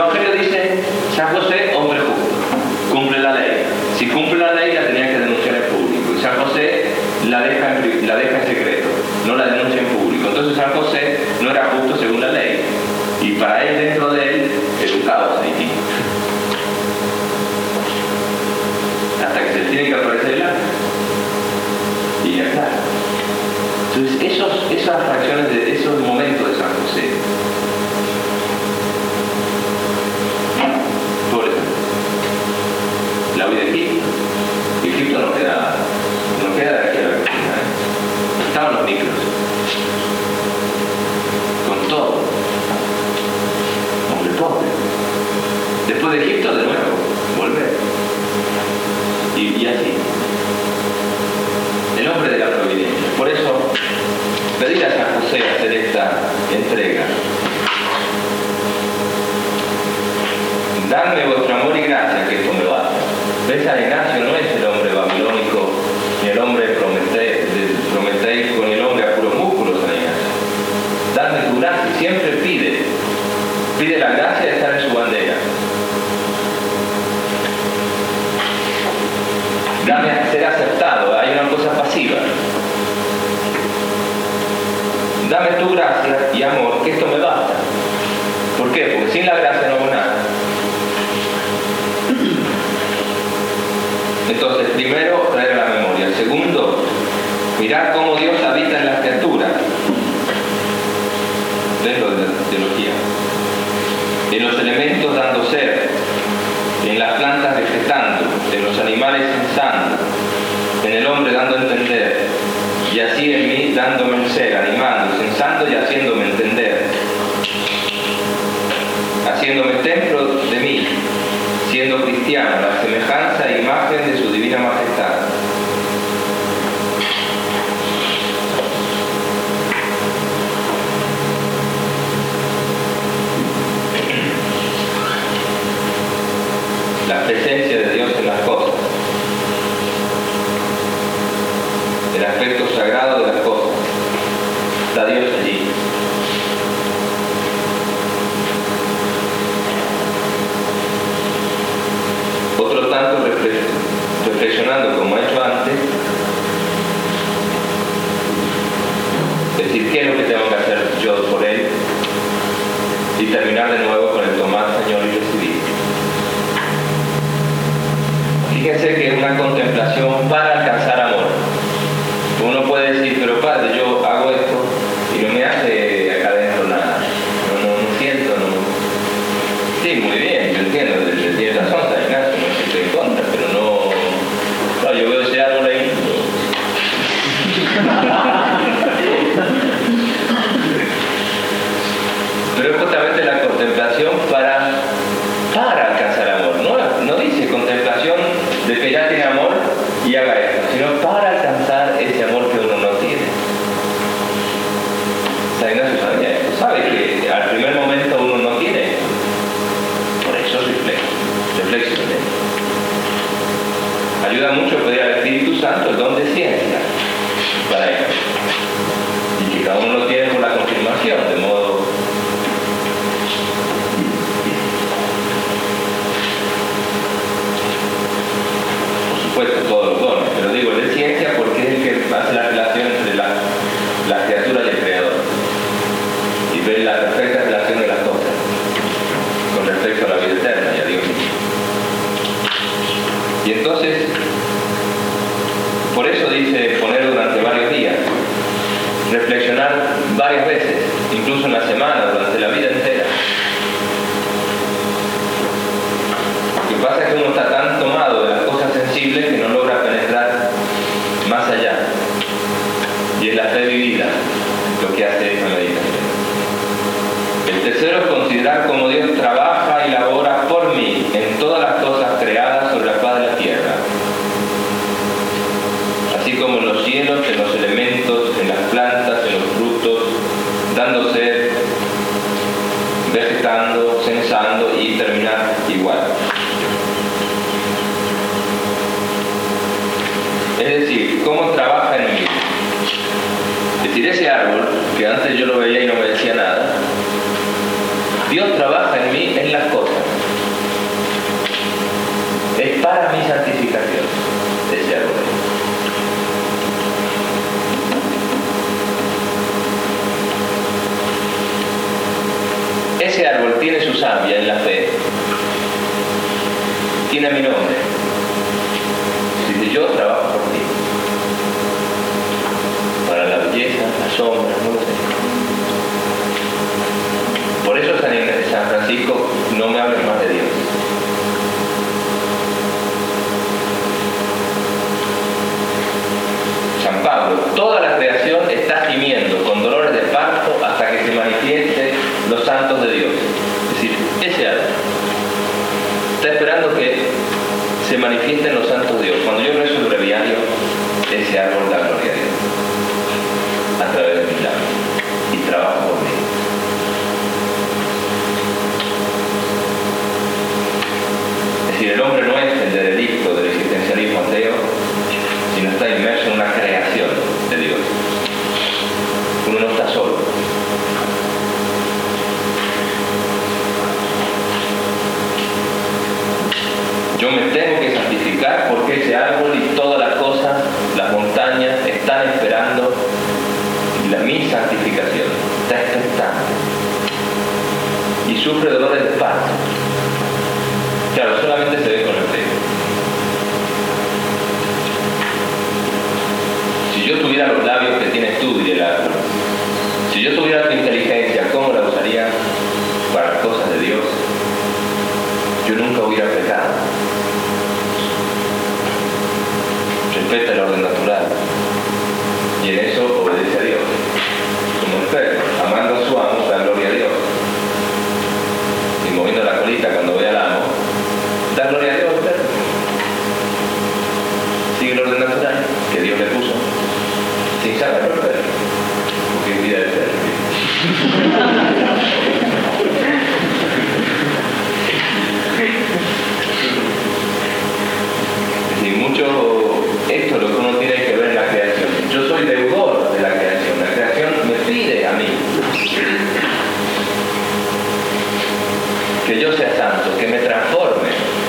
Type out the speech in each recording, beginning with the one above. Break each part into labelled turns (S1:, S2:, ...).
S1: Evangelio dice, San José, hombre justo, cumple la ley. Si cumple la ley, la tenía que denunciar en público. Y San José la deja en secreto, no la denuncia en público. Entonces San José no era justo según la ley. Y para él, dentro de él, era un caos ahí. Hasta que se tiene que aparecer el ángel. Y ya está. Entonces, esas fracciones, esos momentos de San José, por ejemplo, la huida de Egipto. Egipto no queda de aquí a la Argentina, ¿eh? Estaban los micros, con todo, hombre pobre. Después de Egipto, de nuevo, volver. Y así. El hombre de la providencia. Por eso, pedir a San José hacer esta entrega. Dadme vuestro amor y gracia, que esto me basta. ¿Ves? San Ignacio no es el hombre babilónico, ni el hombre prometeico, ni el hombre a puros músculos, San Ignacio. Dadme tu gracia, siempre pide la gracia de estar en su bandera. Dame a ser aceptado, hay una cosa pasiva. Dame tu gracia y amor, que esto me basta. ¿Por qué? Porque sin la gracia no hago nada. Entonces, primero, traer a la memoria. Segundo, mirar cómo Dios habita en las criaturas. Dentro de la teología. En los elementos dando ser, en las plantas vegetando, en los animales sensando, en el hombre dando a entender, y así en mí dándome el ser, animando, sensando y haciéndome entender, haciéndome templo de mí, siendo cristiano, la semejanza e imagen de su divina majestad. La presencia de Dios en las cosas, el aspecto sagrado de las cosas. Está Dios allí. Otro tanto, reflexionando como he hecho antes, decir qué es lo que tengo que hacer yo por Él, y terminar de nuevo con el tomar, Señor, y recibir. Fíjense que es una contemplación para alcanzar amor. Uno puede decir, pero Padre, yo hago esto y no me hace acá adentro nada. No siento, no. Sí, muy bien, yo entiendo, tiene razón, San Ignacio, no estoy en contra, pero no. Claro, yo veo ese árbol ahí. Pero es justamente la contemplación para alcanzar amor. No dice contemplación de que ya tiene amor y haga esto, sino para alcanzar ese amor que uno no tiene. San Ignacio sabía esto, sabe que al primer momento uno no tiene, por eso reflexione. Ayuda mucho pedir al Espíritu Santo el don de ciencia para ello, y que cada uno lo tiene por la confirmación, de modo todos los dones, pero digo el de ciencia porque es el que hace la relación entre la criatura y el creador y ve la perfecta relación de las cosas con respecto a la vida eterna y a Dios. Y entonces, por eso dice poner durante varios días, reflexionar varias veces, incluso en la semana, durante la vida entera. Lo que pasa es que uno está tan tomado de las cosas sensibles que no logra penetrar más allá. Y es la fe vivida lo que hace esta meditación. El tercero es considerar cómo Dios trabaja y labora por mí en todas las cosas creadas sobre la faz de la tierra. Así como en los cielos, en los elementos, en las plantas, en los frutos, dando sed, vegetando, sensando y terminar igual. Es decir, cómo trabaja en mí. Es decir, ese árbol, que antes yo lo veía y no me decía nada, Dios trabaja en mí en las cosas. ese árbol tiene su savia en la fe, tiene mi nombre. Dice, yo trabajo por ti. Para la belleza, la sombra, no lo sé. Por eso San Francisco, no me hables más de Dios. San Pablo, toda la creación está gimiendo con dolores de parto hasta que se manifieste los santos de Dios. Es decir, ese árbol está esperando que se manifiesten los santos de Dios. Cuando yo rezo el breviario, ese árbol da gloria a Dios a través de mis labios y trabaja por mí. Es decir, el hombre no es el derelicto del existencialismo ateo, sino está inmerso en una creación de Dios. Uno no está solo. Yo me tengo que santificar porque ese árbol y todas las cosas, las montañas, están esperando mi santificación. Está expectante. Y sufre dolores de parto. Claro, solamente se ve con el fe. Si yo tuviera los labios que tienes tú, diría el árbol, si yo tuviera tu inteligencia, ¿cómo la usaría para las cosas de Dios? Yo nunca hubiera pecado. Respeta el orden natural y en eso obedece a Dios. Como el perro, amando a su amo, da gloria a Dios. Y moviendo la colita cuando ve al amo, da gloria a Dios, perro. Sigue el orden natural que Dios le puso, sin saberlo el perro, porque es vida del perro. Es decir, esto es lo que uno tiene que ver en la creación. Yo soy deudor de la creación me pide a mí que yo sea santo, que me transforme.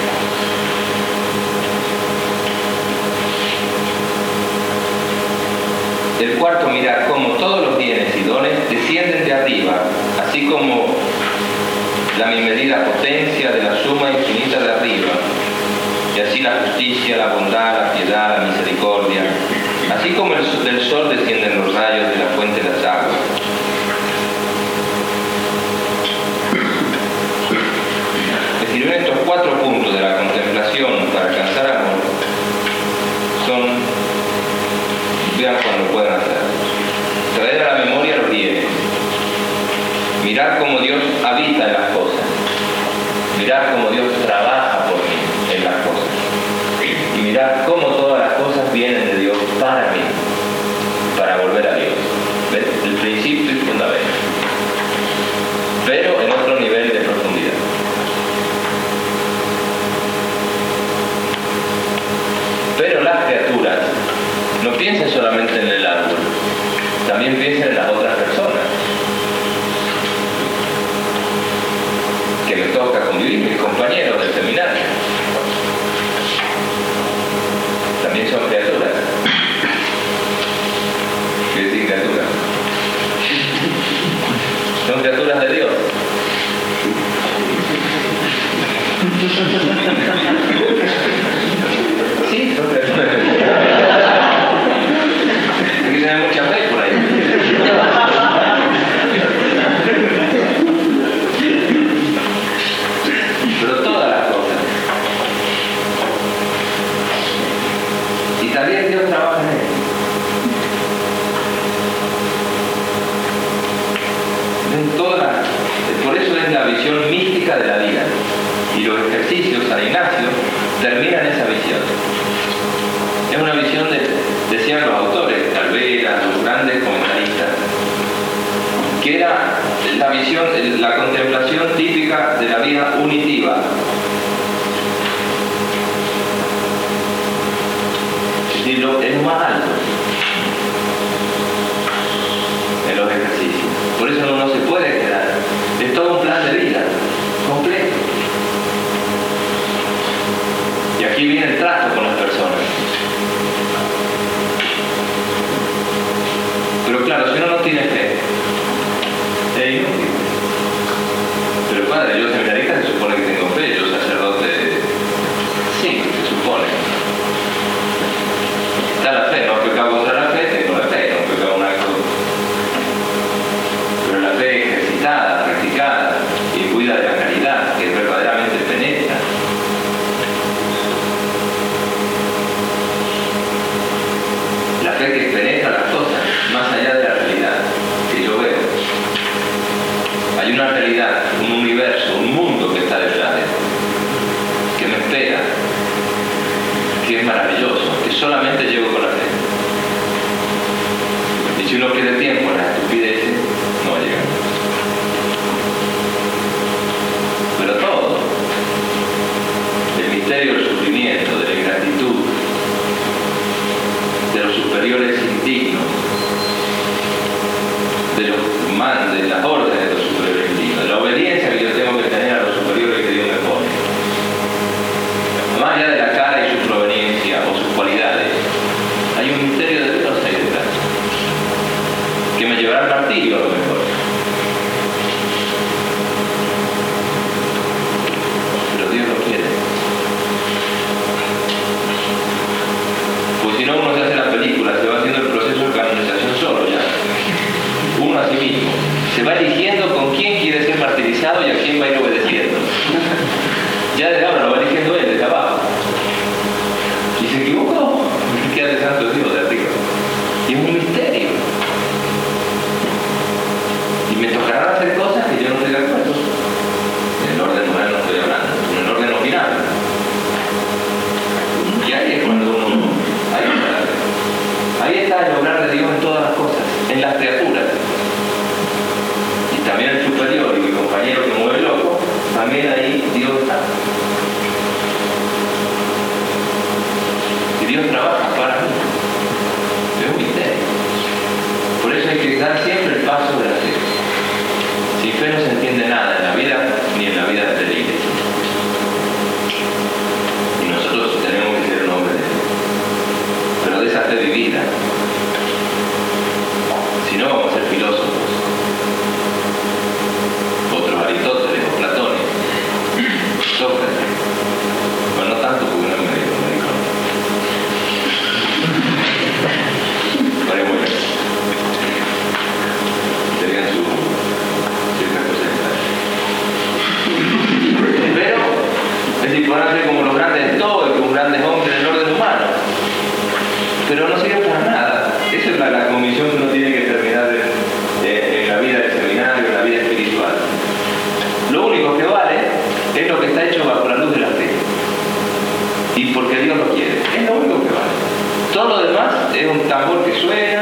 S1: El cuarto, mirar cómo todos los bienes y dones descienden de arriba, así como la mi medida potencia de la suma infinita de arriba, y así la justicia, la bondad, la piedad, la misericordia, así como del sol descienden los rayos de la fuente de las aguas. Es decir, estos 4 puntos de la contemplación para alcanzar amor son, vean cuando puedan hacer, traer a la memoria los bienes, mirar cómo Dios habita en las cosas, mirar cómo Dios trabaja por mí en las cosas, y mirar cómo todas las cosas vienen de Dios para mí, para volver a Dios. ¿Ves? El principio y fundamento, pero en otro nivel de profundidad. Pero las criaturas no piensen solamente en el árbol, también piensen en las otras personas que me toca convivir, mis compañeros del seminario. También son criaturas. ¿Qué decir criaturas? Son criaturas de Dios. Sí, son criaturas de Dios. Hay que tener mucha fe por ahí. Pero todas las cosas. Y también Dios trabaja en él. Por eso es la visión mística de la vida. Y los ejercicios, San Ignacio, terminan esa visión. Es una visión decían los autores, Calvera, los grandes comentaristas, que era la visión, la contemplación típica de la vida unitiva. Es decir, es lo más alto en los ejercicios. Por eso no se puede quedar. Es todo un plan de vida completo. Y aquí viene el trato con las personas. Pero claro, si uno no tiene fe, es inútil. fe que penetra las cosas, más allá de la realidad que yo veo. Hay una realidad, un universo, un mundo que está detrás de esto, que me espera, que es maravilloso, que solamente llego con la fe. Y si uno pierde tiempo en las estupideces, no llega. Pero todo, el misterio del sufrimiento, de la ingratitud, de los superiores indignos, de las órdenes de los superiores indignos, de la obediencia que yo tengo que tener a los superiores que Dios me pone, más allá de la cara y su proveniencia o sus cualidades, hay un misterio de Dios ahí detrás que me llevará al martirio a lo mejor, pero Dios lo quiere. Pues si no, uno se hace la película, se va haciendo el proceso de canonización solo ya, uno a sí mismo, se va eligiendo con quién quiere ser martirizado y a quién va a ir obedeciendo. Ya desde ahora lo va eligiendo él, desde abajo. Y se equivocó, ¿qué hace santo Dios de arriba? Y es un misterio. Y me tocará hacer cosas que yo no estoy de acuerdo. En el orden moral no estoy hablando, en el orden nominal. Y ahí es cuando uno... Ahí está el obrar de Dios en todas las cosas, en las criaturas. Y también el superior y mi compañero que mueve loco, también ahí Dios está. Y Dios trabaja para mí. Es un misterio. Por eso hay que dar siempre el paso de la fe. Sin fe no se entiende nada en la vida ni en la vida de la iglesia. Y nosotros tenemos que ser un hombre de fe. Pero de esa fe vivida. Si no, vamos a ser filósofos. Otros Aristóteles o Platón. Sócrates. Bueno, no tanto porque no es médico. Vale, muy bien. Tenían su ciertas cosas. Pero, es decir, podrán ser como los grandes estoicos, grandes hombres del orden humano. Pero no sirve para nada. Esa es la comisión que uno tiene que terminar en la vida del seminario, en la vida espiritual. Lo único que vale es lo que está hecho bajo la luz de la fe. Y porque Dios lo quiere. Es lo único que vale. Todo lo demás es un tambor que suena,